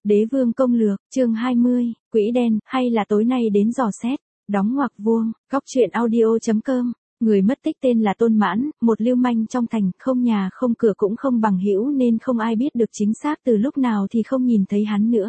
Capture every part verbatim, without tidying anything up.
Đế vương công lược, chương hai mươi, quỹ đen, hay là tối nay đến dò xét, đóng ngoặc vuông, góc truyện audio.com, người mất tích tên là Tôn Mãn, một lưu manh trong thành, không nhà không cửa cũng không bằng hữu nên không ai biết được chính xác từ lúc nào thì không nhìn thấy hắn nữa.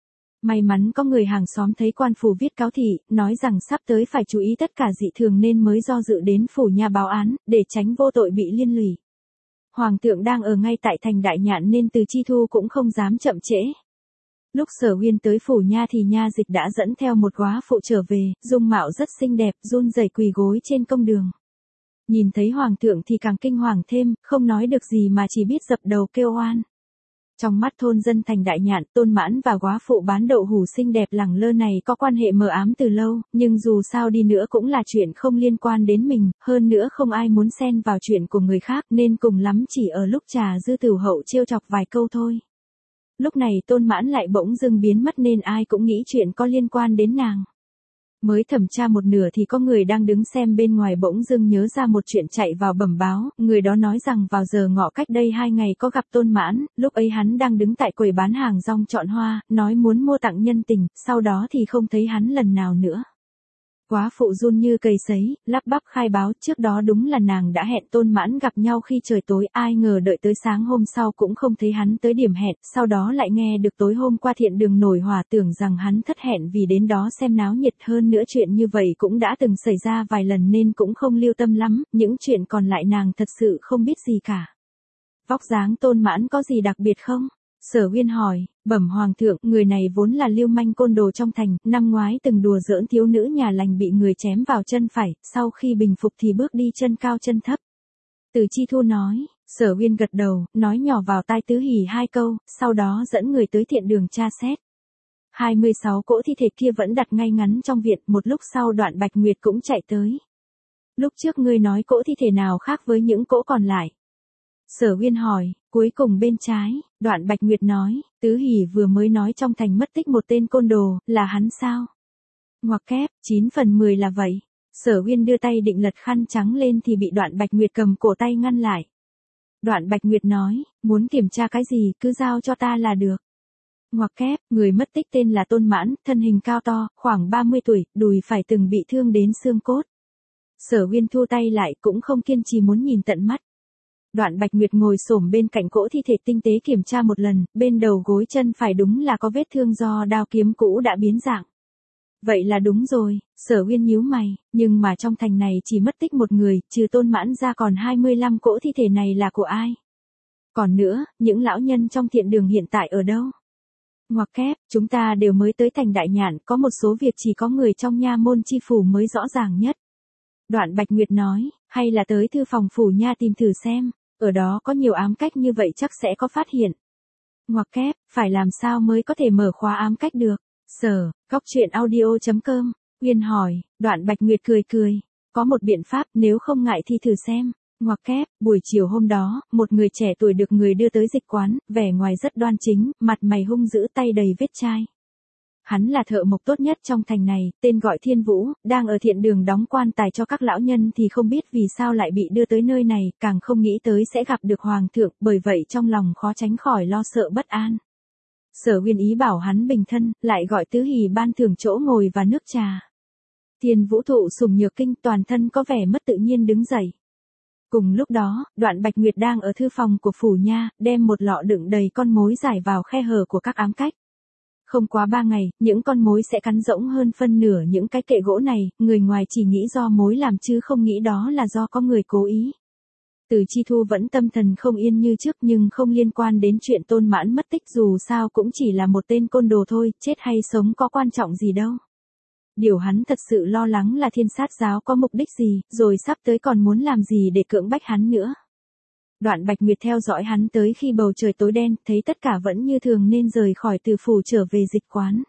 May mắn có người hàng xóm thấy quan phủ viết cáo thị, nói rằng sắp tới phải chú ý tất cả dị thường nên mới do dự đến phủ nhà báo án, để tránh vô tội bị liên lụy. Hoàng thượng đang ở ngay tại thành Đại Nhạn nên Từ Chi Thu cũng không dám chậm trễ. Lúc Sở Uyên tới phủ nha thì nha dịch đã dẫn theo một góa phụ trở về, dung mạo rất xinh đẹp, run rẩy quỳ gối trên công đường. Nhìn thấy hoàng thượng thì càng kinh hoàng thêm, không nói được gì mà chỉ biết dập đầu kêu oan. Trong mắt thôn dân thành Đại Nhạn, Tôn Mãn và góa phụ bán đậu hủ xinh đẹp lẳng lơ này có quan hệ mờ ám từ lâu, nhưng dù sao đi nữa cũng là chuyện không liên quan đến mình, hơn nữa không ai muốn xen vào chuyện của người khác nên cùng lắm chỉ ở lúc trà dư tửu hậu trêu chọc vài câu thôi. Lúc này Tôn Mãn lại bỗng dưng biến mất nên ai cũng nghĩ chuyện có liên quan đến nàng. Mới thẩm tra một nửa thì có người đang đứng xem bên ngoài bỗng dưng nhớ ra một chuyện chạy vào bẩm báo, người đó nói rằng vào giờ ngọ cách đây hai ngày có gặp Tôn Mãn, lúc ấy hắn đang đứng tại quầy bán hàng rong chọn hoa, nói muốn mua tặng nhân tình, sau đó thì không thấy hắn lần nào nữa. Góa phụ run như cầy sấy, lắp bắp khai báo trước đó đúng là nàng đã hẹn Tôn Mãn gặp nhau khi trời tối, ai ngờ đợi tới sáng hôm sau cũng không thấy hắn tới điểm hẹn, sau đó lại nghe được tối hôm qua thiện đường nổi hỏa tưởng rằng hắn thất hẹn vì đến đó xem náo nhiệt, hơn nữa chuyện như vậy cũng đã từng xảy ra vài lần nên cũng không lưu tâm lắm, những chuyện còn lại nàng thật sự không biết gì cả. Vóc dáng Tôn Mãn có gì đặc biệt không? Sở Uyên hỏi, bẩm hoàng thượng, người này vốn là lưu manh côn đồ trong thành, năm ngoái từng đùa giỡn thiếu nữ nhà lành bị người chém vào chân phải, sau khi bình phục thì bước đi chân cao chân thấp. Từ Chi Thu nói, Sở Uyên gật đầu, nói nhỏ vào tai Tứ Hỉ hai câu, sau đó dẫn người tới thiện đường tra xét. hai mươi sáu cỗ thi thể kia vẫn đặt ngay ngắn trong viện, một lúc sau Đoạn Bạch Nguyệt cũng chạy tới. Lúc trước ngươi nói cỗ thi thể nào khác với những cỗ còn lại? Sở Uyên hỏi, cuối cùng bên trái, Đoạn Bạch Nguyệt nói, Tứ Hỉ vừa mới nói trong thành mất tích một tên côn đồ, là hắn sao? Ngoặc kép, chín phần mười là vậy. Sở Uyên đưa tay định lật khăn trắng lên thì bị Đoạn Bạch Nguyệt cầm cổ tay ngăn lại. Đoạn Bạch Nguyệt nói, muốn kiểm tra cái gì cứ giao cho ta là được. Ngoặc kép, người mất tích tên là Tôn Mãn, thân hình cao to, khoảng ba mươi tuổi, đùi phải từng bị thương đến xương cốt. Sở Uyên thu tay lại cũng không kiên trì muốn nhìn tận mắt. Đoạn Bạch Nguyệt ngồi xổm bên cạnh cỗ thi thể tinh tế kiểm tra một lần, bên đầu gối chân phải đúng là có vết thương do đao kiếm cũ đã biến dạng. Vậy là đúng rồi, Sở Uyên nhíu mày, nhưng mà trong thành này chỉ mất tích một người, trừ Tôn Mãn ra còn hai mươi lăm cỗ thi thể này là của ai? Còn nữa, những lão nhân trong thiện đường hiện tại ở đâu? Ngoặc kép, chúng ta đều mới tới thành Đại Nhạn, có một số việc chỉ có người trong nha môn chi phủ mới rõ ràng nhất. Đoạn Bạch Nguyệt nói, hay là tới thư phòng phủ nha tìm thử xem, ở đó có nhiều ám cách như vậy chắc sẽ có phát hiện. Ngoặc kép, phải làm sao mới có thể mở khóa ám cách được? Sở, góc truyện audio.com, Uyên hỏi, Đoạn Bạch Nguyệt cười cười, có một biện pháp nếu không ngại thì thử xem. Ngoặc kép, buổi chiều hôm đó, một người trẻ tuổi được người đưa tới dịch quán, vẻ ngoài rất đoan chính, mặt mày hung dữ tay đầy vết chai. Hắn là thợ mộc tốt nhất trong thành này, tên gọi Thiên Vũ, đang ở thiện đường đóng quan tài cho các lão nhân thì không biết vì sao lại bị đưa tới nơi này, càng không nghĩ tới sẽ gặp được hoàng thượng, bởi vậy trong lòng khó tránh khỏi lo sợ bất an. Sở Uyên ý bảo hắn bình thân, lại gọi Tứ Hỉ ban thưởng chỗ ngồi và nước trà. Thiên Vũ thụ sủng nhược kinh, toàn thân có vẻ mất tự nhiên đứng dậy. Cùng lúc đó, Đoạn Bạch Nguyệt đang ở thư phòng của phủ nha, đem một lọ đựng đầy con mối giải vào khe hở của các ám cách. Không quá ba ngày, những con mối sẽ cắn rỗng hơn phân nửa những cái kệ gỗ này, người ngoài chỉ nghĩ do mối làm chứ không nghĩ đó là do có người cố ý. Từ Chi Thu vẫn tâm thần không yên như trước nhưng không liên quan đến chuyện Tôn Mãn mất tích, dù sao cũng chỉ là một tên côn đồ thôi, chết hay sống có quan trọng gì đâu. Điều hắn thật sự lo lắng là Thiên Sát giáo có mục đích gì, rồi sắp tới còn muốn làm gì để cưỡng bách hắn nữa. Đoạn Bạch Nguyệt theo dõi hắn tới khi bầu trời tối đen, thấy tất cả vẫn như thường nên rời khỏi Từ phủ trở về dịch quán.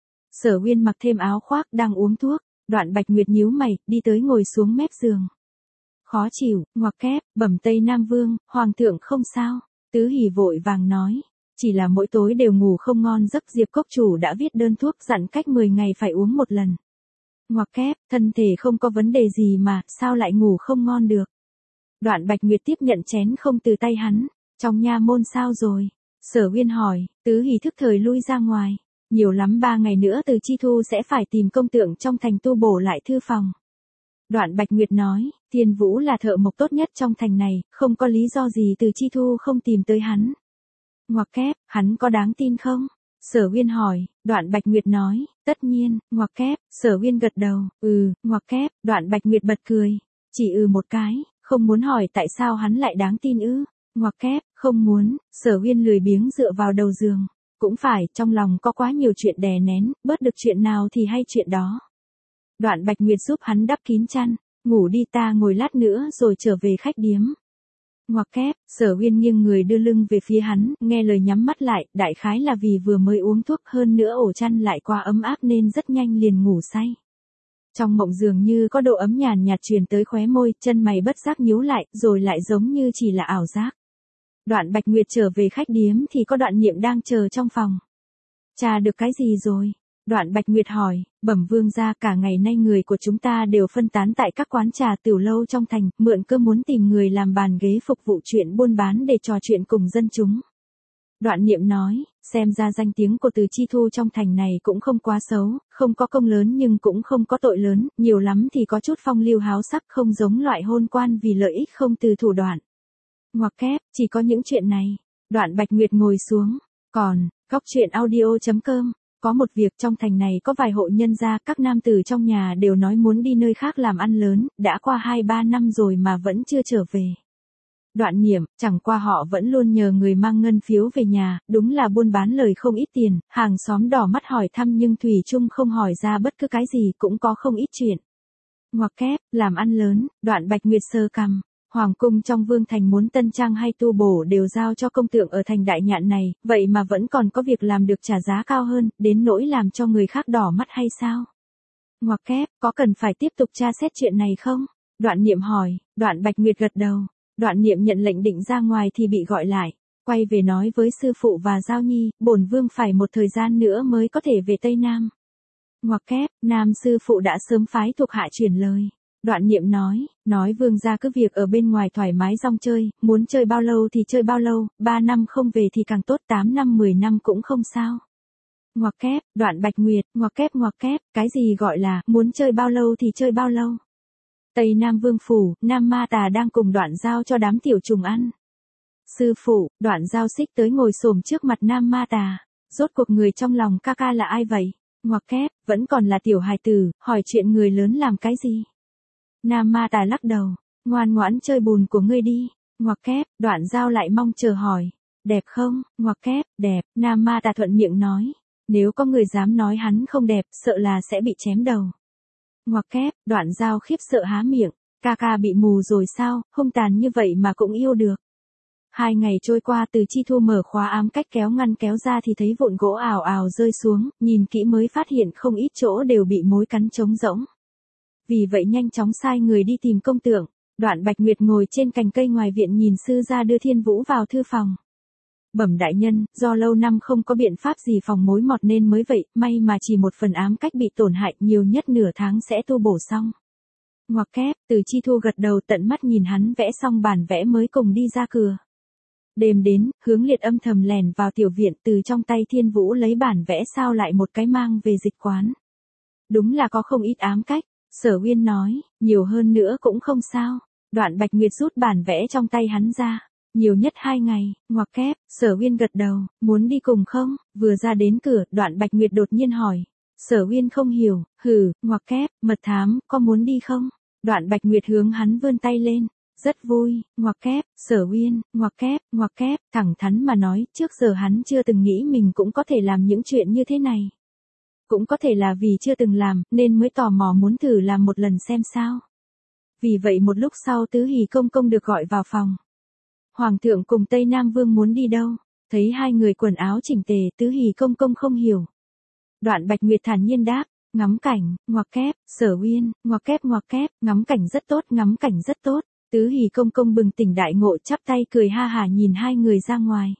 Sở Uyên mặc thêm áo khoác đang uống thuốc, Đoạn Bạch Nguyệt nhíu mày, đi tới ngồi xuống mép giường. Khó chịu, ngoặc kép, bẩm Tây Nam Vương, hoàng thượng không sao. Tứ Hỉ vội vàng nói, chỉ là mỗi tối đều ngủ không ngon giấc, Diệp Cốc chủ đã viết đơn thuốc dặn cách mười ngày phải uống một lần. Ngoặc kép, thân thể không có vấn đề gì mà, sao lại ngủ không ngon được? Đoạn Bạch Nguyệt tiếp nhận chén không từ tay hắn, trong nha môn sao rồi? Sở Uyên hỏi, Tứ Hỷ thức thời lui ra ngoài. Nhiều lắm ba ngày nữa Từ Chi Thu sẽ phải tìm công tượng trong thành tu bổ lại thư phòng. Đoạn Bạch Nguyệt nói, Thiên Vũ là thợ mộc tốt nhất trong thành này, không có lý do gì Từ Chi Thu không tìm tới hắn. Ngoặc kép, hắn có đáng tin không? Sở Uyên hỏi, Đoạn Bạch Nguyệt nói, tất nhiên, ngoặc kép, Sở Uyên gật đầu, ừ, ngoặc kép, Đoạn Bạch Nguyệt bật cười, chỉ ừ một cái, không muốn hỏi tại sao hắn lại đáng tin ư, ngoặc kép, không muốn, Sở Uyên lười biếng dựa vào đầu giường, cũng phải, trong lòng có quá nhiều chuyện đè nén, bớt được chuyện nào thì hay chuyện đó. Đoạn Bạch Nguyệt giúp hắn đắp kín chăn, ngủ đi ta ngồi lát nữa rồi trở về khách điếm. Ngoặc kép, Sở Uyên nghiêng người đưa lưng về phía hắn, nghe lời nhắm mắt lại, đại khái là vì vừa mới uống thuốc hơn nữa ổ chăn lại quá ấm áp nên rất nhanh liền ngủ say. Trong mộng dường như có độ ấm nhàn nhạt truyền tới khóe môi, chân mày bất giác nhíu lại, rồi lại giống như chỉ là ảo giác. Đoạn Bạch Nguyệt trở về khách điếm thì có Đoạn Niệm đang chờ trong phòng. Tra được cái gì rồi? Đoạn Bạch Nguyệt hỏi, bẩm vương gia cả ngày nay người của chúng ta đều phân tán tại các quán trà tiểu lâu trong thành, mượn cơ muốn tìm người làm bàn ghế phục vụ chuyện buôn bán để trò chuyện cùng dân chúng. Đoạn Niệm nói, xem ra danh tiếng của Từ Chi Thu trong thành này cũng không quá xấu, không có công lớn nhưng cũng không có tội lớn, nhiều lắm thì có chút phong lưu háo sắc không giống loại hôn quan vì lợi ích không từ thủ đoạn. Ngoặc kép, chỉ có những chuyện này. Đoạn Bạch Nguyệt ngồi xuống, còn, góc chuyện audio chấm com. Có một việc trong thành này có vài hộ nhân gia, các nam tử trong nhà đều nói muốn đi nơi khác làm ăn lớn, đã qua hai ba năm rồi mà vẫn chưa trở về. Đoạn Niệm, chẳng qua họ vẫn luôn nhờ người mang ngân phiếu về nhà, đúng là buôn bán lời không ít tiền, hàng xóm đỏ mắt hỏi thăm nhưng Thủy Trung không hỏi ra bất cứ cái gì cũng có không ít chuyện. Ngoặc kép, làm ăn lớn, Đoạn Bạch Nguyệt sơ cằm. Hoàng cung trong Vương Thành muốn tân trang hay tu bổ đều giao cho công tượng ở thành Đại Nhạn này, vậy mà vẫn còn có việc làm được trả giá cao hơn, đến nỗi làm cho người khác đỏ mắt hay sao? Ngoặc kép, có cần phải tiếp tục tra xét chuyện này không? Đoạn Niệm hỏi, Đoạn Bạch Nguyệt gật đầu. Đoạn Niệm nhận lệnh định ra ngoài thì bị gọi lại, quay về nói với sư phụ và Giao Nhi, bổn vương phải một thời gian nữa mới có thể về Tây Nam. Ngoặc kép, Nam sư phụ đã sớm phái thuộc hạ truyền lời. Đoạn Niệm nói, nói vương gia cứ việc ở bên ngoài thoải mái rong chơi, muốn chơi bao lâu thì chơi bao lâu, ba năm không về thì càng tốt, tám năm mười năm cũng không sao. Ngoặc kép, Đoạn Bạch Nguyệt, ngoặc kép ngoặc kép, cái gì gọi là, muốn chơi bao lâu thì chơi bao lâu. Tây Nam Vương Phủ, Nam Ma Tà đang cùng Đoạn Giao cho đám tiểu trùng ăn. Sư phụ, Đoạn Giao xích tới ngồi xổm trước mặt Nam Ma Tà, rốt cuộc người trong lòng ca ca là ai vậy? Ngoặc kép, vẫn còn là tiểu hài tử, hỏi chuyện người lớn làm cái gì? Nam Ma Tà lắc đầu, ngoan ngoãn chơi bùn của ngươi đi. Ngoặc kép, Đoạn Giao lại mong chờ hỏi, đẹp không? Ngoặc kép, đẹp. Nam Ma Tà thuận miệng nói, nếu có người dám nói hắn không đẹp, sợ là sẽ bị chém đầu. Ngoặc kép, Đoạn Giao khiếp sợ há miệng, ca ca bị mù rồi sao, hung tàn như vậy mà cũng yêu được. Hai ngày trôi qua, Từ Chi Thu mở khóa ám cách kéo ngăn kéo ra thì thấy vụn gỗ ào ào rơi xuống, nhìn kỹ mới phát hiện không ít chỗ đều bị mối cắn trống rỗng. Vì vậy nhanh chóng sai người đi tìm công tượng. Đoạn Bạch Nguyệt ngồi trên cành cây ngoài viện nhìn sư gia đưa Thiên Vũ vào thư phòng. Bẩm đại nhân, do lâu năm không có biện pháp gì phòng mối mọt nên mới vậy, may mà chỉ một phần ám cách bị tổn hại, nhiều nhất nửa tháng sẽ tu bổ xong. Ngoặc kép, Từ Chi Thu gật đầu tận mắt nhìn hắn vẽ xong bản vẽ mới cùng đi ra cửa. Đêm đến, Hướng Liệt âm thầm lèn vào tiểu viện, từ trong tay Thiên Vũ lấy bản vẽ sao lại một cái mang về dịch quán. Đúng là có không ít ám cách. Sở Uyên nói, nhiều hơn nữa cũng không sao. Đoạn Bạch Nguyệt rút bản vẽ trong tay hắn ra. Nhiều nhất hai ngày, ngoặc kép, Sở Uyên gật đầu, muốn đi cùng không? Vừa ra đến cửa, Đoạn Bạch Nguyệt đột nhiên hỏi. Sở Uyên không hiểu, hừ, ngoặc kép, mật thám, có muốn đi không? Đoạn Bạch Nguyệt hướng hắn vươn tay lên. Rất vui, ngoặc kép, Sở Uyên, ngoặc kép, ngoặc kép, thẳng thắn mà nói, trước giờ hắn chưa từng nghĩ mình cũng có thể làm những chuyện như thế này. Cũng có thể là vì chưa từng làm, nên mới tò mò muốn thử làm một lần xem sao. Vì vậy một lúc sau Tứ Hỷ công công được gọi vào phòng. Hoàng thượng cùng Tây Nam Vương muốn đi đâu? Thấy hai người quần áo chỉnh tề, Tứ Hỷ công công không hiểu. Đoạn Bạch Nguyệt thản nhiên đáp, ngắm cảnh, ngoặc kép, Sở Uyên, ngoặc kép ngoặc kép, ngắm cảnh rất tốt, ngắm cảnh rất tốt. Tứ Hỷ công công bừng tỉnh đại ngộ, chắp tay cười ha hả nhìn hai người ra ngoài.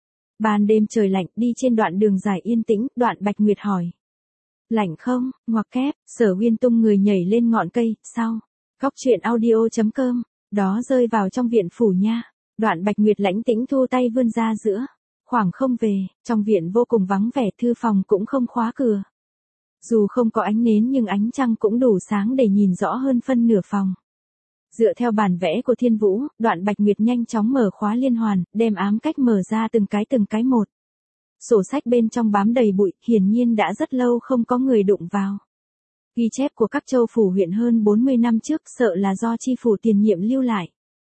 Ban đêm trời lạnh, đi trên đoạn đường dài yên tĩnh, Đoạn Bạch Nguyệt hỏi. Lạnh không? Ngoặc kép, Sở Uyên tung người nhảy lên ngọn cây, sau. Góc chuyện audio chấm com, đó rơi vào trong viện phủ nha. Đoạn Bạch Nguyệt lãnh tĩnh thu tay vươn ra giữa. khoảng không về, trong viện vô cùng vắng vẻ, thư phòng cũng không khóa cửa. Dù không có ánh nến nhưng ánh trăng cũng đủ sáng để nhìn rõ hơn phân nửa phòng. Dựa theo bản vẽ của Thiên Vũ, Đoạn Bạch Nguyệt nhanh chóng mở khóa liên hoàn, đem ám cách mở ra từng cái từng cái một. Sổ sách bên trong bám đầy bụi, hiển nhiên đã rất lâu không có người đụng vào. Ghi chép của các châu phủ huyện hơn bốn mươi năm trước, sợ là do chi phủ tiền nhiệm lưu lại.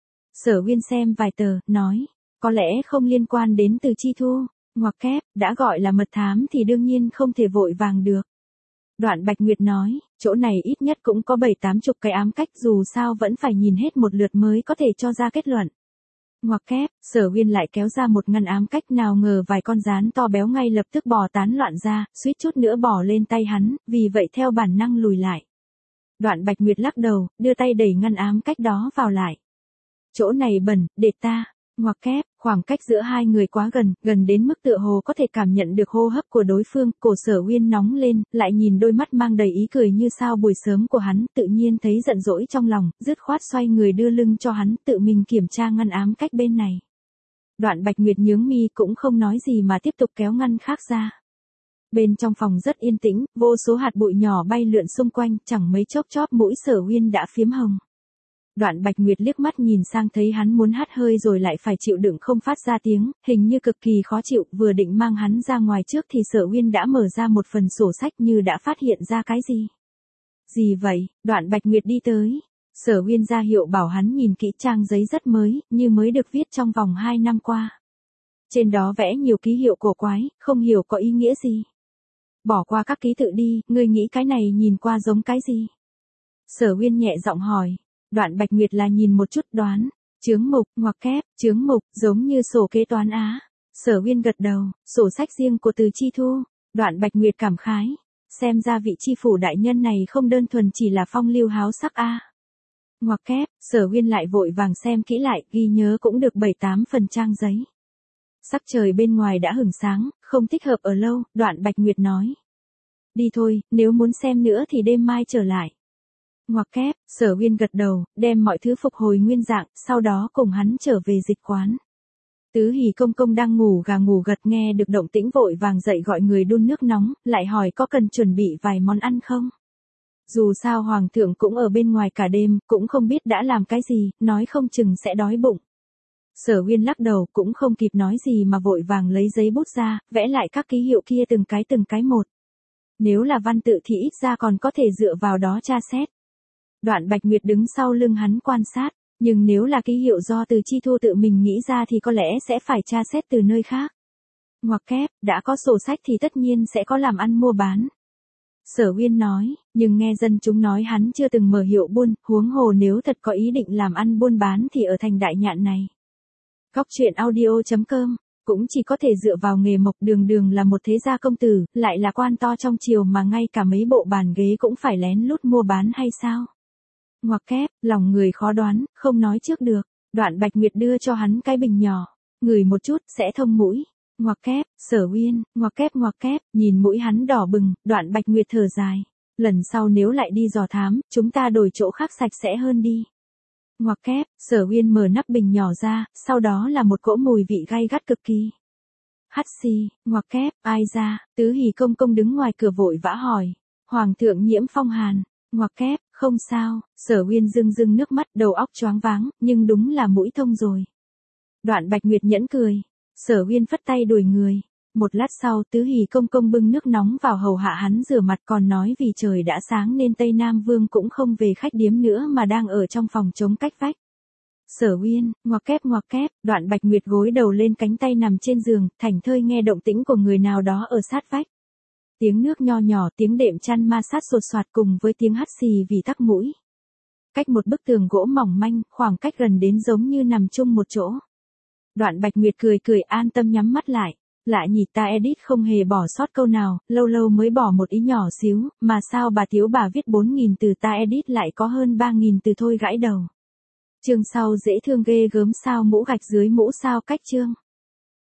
Sở Uyên xem vài tờ, nói, có lẽ không liên quan đến Từ Chi Thu, ngoặc kép, đã gọi là mật thám thì đương nhiên không thể vội vàng được. Đoạn Bạch Nguyệt nói, chỗ này ít nhất cũng có bảy tám chục cái ám cách, dù sao vẫn phải nhìn hết một lượt mới có thể cho ra kết luận. Ngoặc kép, Sở Uyên lại kéo ra một ngăn ám cách, nào ngờ vài con rán to béo ngay lập tức bò tán loạn ra, suýt chút nữa bò lên tay hắn, vì vậy theo bản năng lùi lại. Đoạn Bạch Nguyệt lắc đầu, đưa tay đẩy ngăn ám cách đó vào lại. Chỗ này bẩn, để ta. Ngoặc kép, khoảng cách giữa hai người quá gần, gần đến mức tựa hồ có thể cảm nhận được hô hấp của đối phương, cổ Sở Uyên nóng lên, lại nhìn đôi mắt mang đầy ý cười như sao buổi sớm của hắn, tự nhiên thấy giận dỗi trong lòng, dứt khoát xoay người đưa lưng cho hắn, tự mình kiểm tra ngăn ám cách bên này. Đoạn Bạch Nguyệt nhướng mi cũng không nói gì mà tiếp tục kéo ngăn khác ra. Bên trong phòng rất yên tĩnh, vô số hạt bụi nhỏ bay lượn xung quanh, chẳng mấy chốc chóp mũi Sở Uyên đã phiếm hồng. Đoạn Bạch Nguyệt liếc mắt nhìn sang thấy hắn muốn hắt hơi rồi lại phải chịu đựng không phát ra tiếng, hình như cực kỳ khó chịu, vừa định mang hắn ra ngoài trước thì Sở Uyên đã mở ra một phần sổ sách như đã phát hiện ra cái gì. Gì vậy? Đoạn Bạch Nguyệt đi tới. Sở Uyên ra hiệu bảo hắn nhìn kỹ, trang giấy rất mới, như mới được viết trong vòng hai năm qua. Trên đó vẽ nhiều ký hiệu cổ quái, không hiểu có ý nghĩa gì. Bỏ qua các ký tự đi, ngươi nghĩ cái này nhìn qua giống cái gì? Sở Uyên nhẹ giọng hỏi. Đoạn Bạch Nguyệt là nhìn một chút đoán, chướng mục, ngoặc kép, chướng mục, giống như sổ kế toán á. Sở Uyên gật đầu, sổ sách riêng của Từ Chi Thu. Đoạn Bạch Nguyệt cảm khái, xem ra vị chi phủ đại nhân này không đơn thuần chỉ là phong lưu háo sắc a. Ngoặc kép, Sở Uyên lại vội vàng xem kỹ lại, ghi nhớ cũng được bảy tám phần trang giấy. Sắc trời bên ngoài đã hửng sáng, không thích hợp ở lâu, Đoạn Bạch Nguyệt nói. Đi thôi, nếu muốn xem nữa thì đêm mai trở lại. Ngoặc kép, Sở Uyên gật đầu, đem mọi thứ phục hồi nguyên dạng, sau đó cùng hắn trở về dịch quán. Tứ Hỷ công công đang ngủ gà ngủ gật, nghe được động tĩnh vội vàng dậy gọi người đun nước nóng, lại hỏi có cần chuẩn bị vài món ăn không? Dù sao hoàng thượng cũng ở bên ngoài cả đêm, cũng không biết đã làm cái gì, nói không chừng sẽ đói bụng. Sở Uyên lắc đầu, cũng không kịp nói gì mà vội vàng lấy giấy bút ra, vẽ lại các ký hiệu kia từng cái từng cái một. Nếu là văn tự thì ít ra còn có thể dựa vào đó tra xét. Đoạn Bạch Nguyệt đứng sau lưng hắn quan sát, nhưng nếu là ký hiệu do Từ Chi Thu tự mình nghĩ ra thì có lẽ sẽ phải tra xét từ nơi khác. Ngoặc kép, đã có sổ sách thì tất nhiên sẽ có làm ăn mua bán. Sở Uyên nói, nhưng nghe dân chúng nói hắn chưa từng mở hiệu buôn, huống hồ nếu thật có ý định làm ăn buôn bán thì ở thành Đại Nhạn này. Góc truyện audio chấm com, cũng chỉ có thể dựa vào nghề mộc, đường đường là một thế gia công tử, lại là quan to trong triều mà ngay cả mấy bộ bàn ghế cũng phải lén lút mua bán hay sao? Ngoặc kép, lòng người khó đoán, không nói trước được. Đoạn Bạch Nguyệt đưa cho hắn cái bình nhỏ, ngửi một chút sẽ thông mũi. Ngoặc kép, Sở Uyên, ngoặc kép ngoặc kép, nhìn mũi hắn đỏ bừng, Đoạn Bạch Nguyệt thở dài. Lần sau nếu lại đi dò thám, chúng ta đổi chỗ khác sạch sẽ hơn đi. Ngoặc kép, Sở Uyên mở nắp bình nhỏ ra, sau đó là một cỗ mùi vị gay gắt cực kỳ. Hắt xì, ngoặc kép, ai ra? Tứ Hỷ công công đứng ngoài cửa vội vã hỏi. Hoàng thượng nhiễm phong hàn. Ngoặc kép, không sao. Sở Uyên rưng rưng nước mắt, đầu óc choáng váng, nhưng đúng là mũi thông rồi. Đoạn Bạch Nguyệt nhẫn cười. Sở Uyên phất tay đuổi người. Một lát sau, Tứ Hỷ công công bưng nước nóng vào hầu hạ hắn rửa mặt, còn nói vì trời đã sáng nên Tây Nam Vương cũng không về khách điếm nữa mà đang ở trong phòng chống cách vách. Sở Uyên, ngoặc kép ngoặc kép, Đoạn Bạch Nguyệt gối đầu lên cánh tay nằm trên giường, thảnh thơi nghe động tĩnh của người nào đó ở sát vách. Tiếng nước nho nhỏ, tiếng đệm chăn ma sát sột soạt cùng với tiếng hắt xì vì tắc mũi. Cách một bức tường gỗ mỏng manh, khoảng cách gần đến giống như nằm chung một chỗ. Đoạn Bạch Nguyệt cười cười an tâm nhắm mắt lại. Lạ nhỉ, ta edit không hề bỏ sót câu nào, lâu lâu mới bỏ một ý nhỏ xíu, mà sao bà thiếu bà viết bốn nghìn từ ta edit lại có hơn ba nghìn từ thôi gãi đầu. Chương sau dễ thương ghê gớm sao mũ gạch dưới mũ sao cách chương.